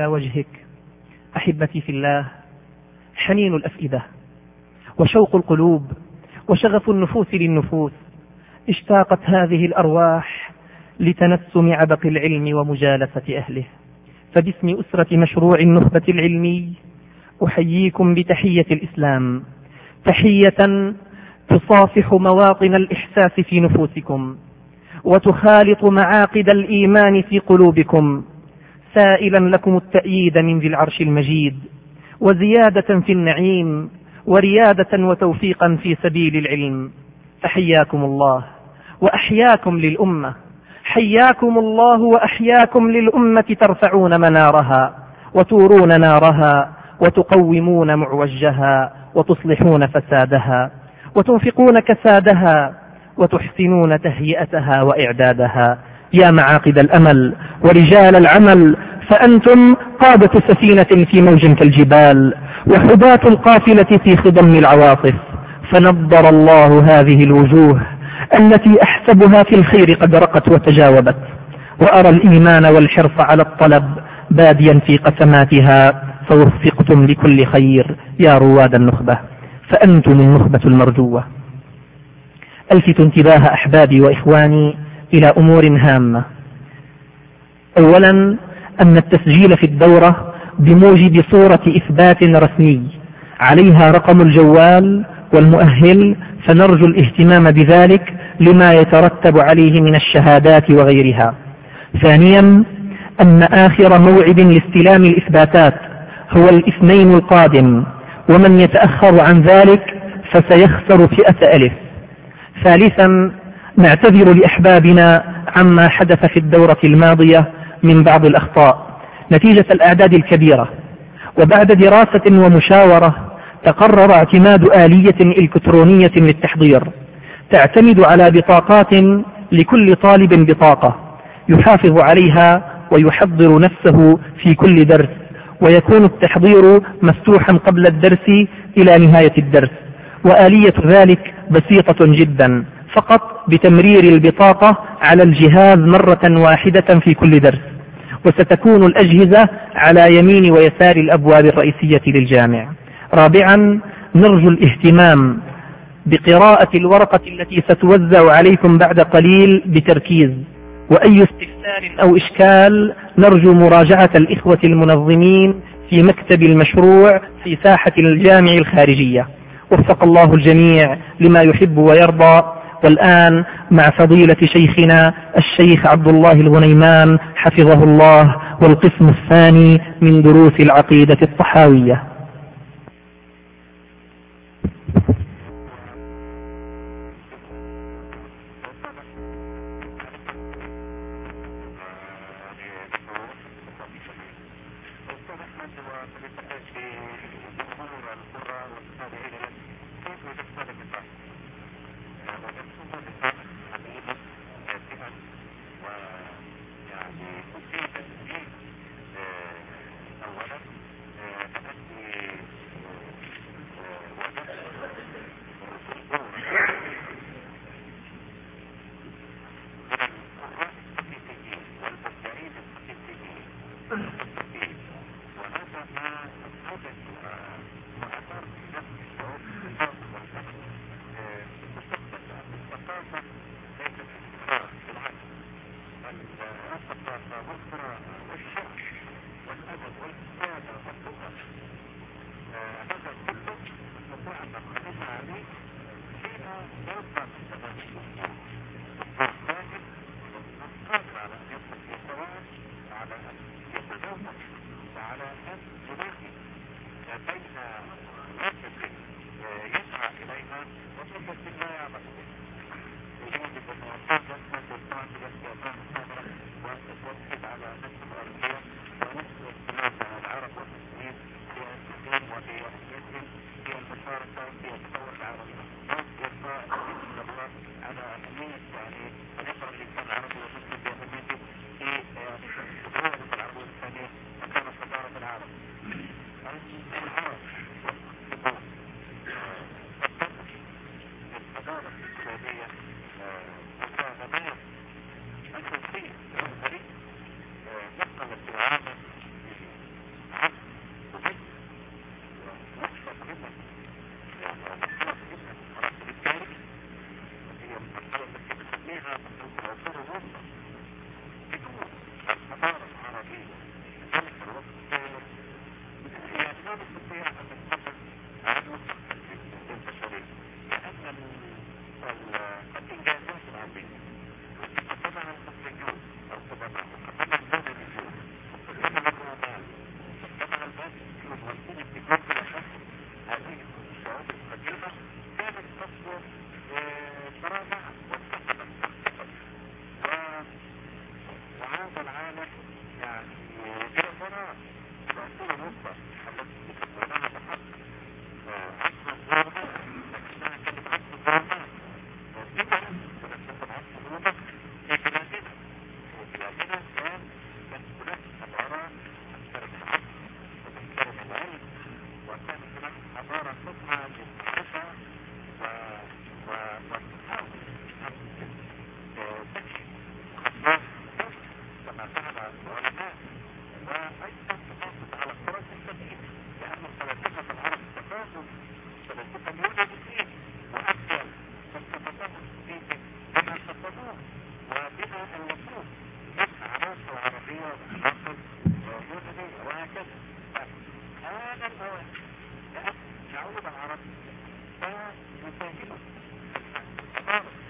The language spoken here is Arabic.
إلى وجهك. أحبتي في الله، حنين الأفئدة وشوق القلوب وشغف النفوس للنفوس، اشتاقت هذه الأرواح لتنسم عبق العلم ومجالسة أهله. فباسم أسرة مشروع النخبة العلمي أحييكم بتحية الإسلام، تحية تصافح مواطن الإحساس في نفوسكم وتخالط معاقد الإيمان في قلوبكم، سائلا لكم التأييد من ذي العرش المجيد وزيادة في النعيم وريادة وتوفيقا في سبيل العلم. فحياكم الله وأحياكم للأمة، حياكم الله وأحياكم للأمة، ترفعون منارها وتورون نارها وتقومون معوجها وتصلحون فسادها وتنفقون كسادها وتحسنون تهيئتها وإعدادها. يا معاقد الأمل ورجال العمل، فأنتم قادة سفينة في موج كالجبال وحداة القافلة في خضم العواصف. فنضر الله هذه الوجوه التي أحسبها في الخير قد رقت وتجاوبت، وأرى الإيمان والحرص على الطلب باديا في قسماتها، فوفقتم لكل خير يا رواد النخبة، فأنتم النخبة المرجوة. ألفت انتباه أحبابي وإخواني إلى أمور هامة. أولا، أن التسجيل في الدورة بموجب صورة إثبات رسمي عليها رقم الجوال والمؤهل، فنرجو الاهتمام بذلك لما يترتب عليه من الشهادات وغيرها. ثانيا، أن آخر موعد لاستلام الإثباتات هو الاثنين القادم، ومن يتأخر عن ذلك فسيخسر فئة ألف. ثالثا، نعتذر لأحبابنا عما حدث في الدورة الماضية من بعض الأخطاء نتيجة الأعداد الكبيرة، وبعد دراسة ومشاورة تقرر اعتماد آلية إلكترونية للتحضير تعتمد على بطاقات لكل طالب بطاقة يحافظ عليها ويحضر نفسه في كل درس، ويكون التحضير مفتوحا قبل الدرس إلى نهاية الدرس. وآلية ذلك بسيطة جدا، فقط بتمرير البطاقة على الجهاز مرة واحدة في كل درس، وستكون الأجهزة على يمين ويسار الأبواب الرئيسية للجامع. رابعا، نرجو الاهتمام بقراءة الورقة التي ستوزع عليكم بعد قليل بتركيز، وأي استفسار أو إشكال نرجو مراجعة الإخوة المنظمين في مكتب المشروع في ساحة الجامع الخارجية. وفق الله الجميع لما يحب ويرضى. والآن مع فضيلة شيخنا الشيخ عبد الله الغنيمان حفظه الله، والقسم الثاني من دروس العقيدة الطحاوية. هذا الأوان لأن شعوب العرب يساهمون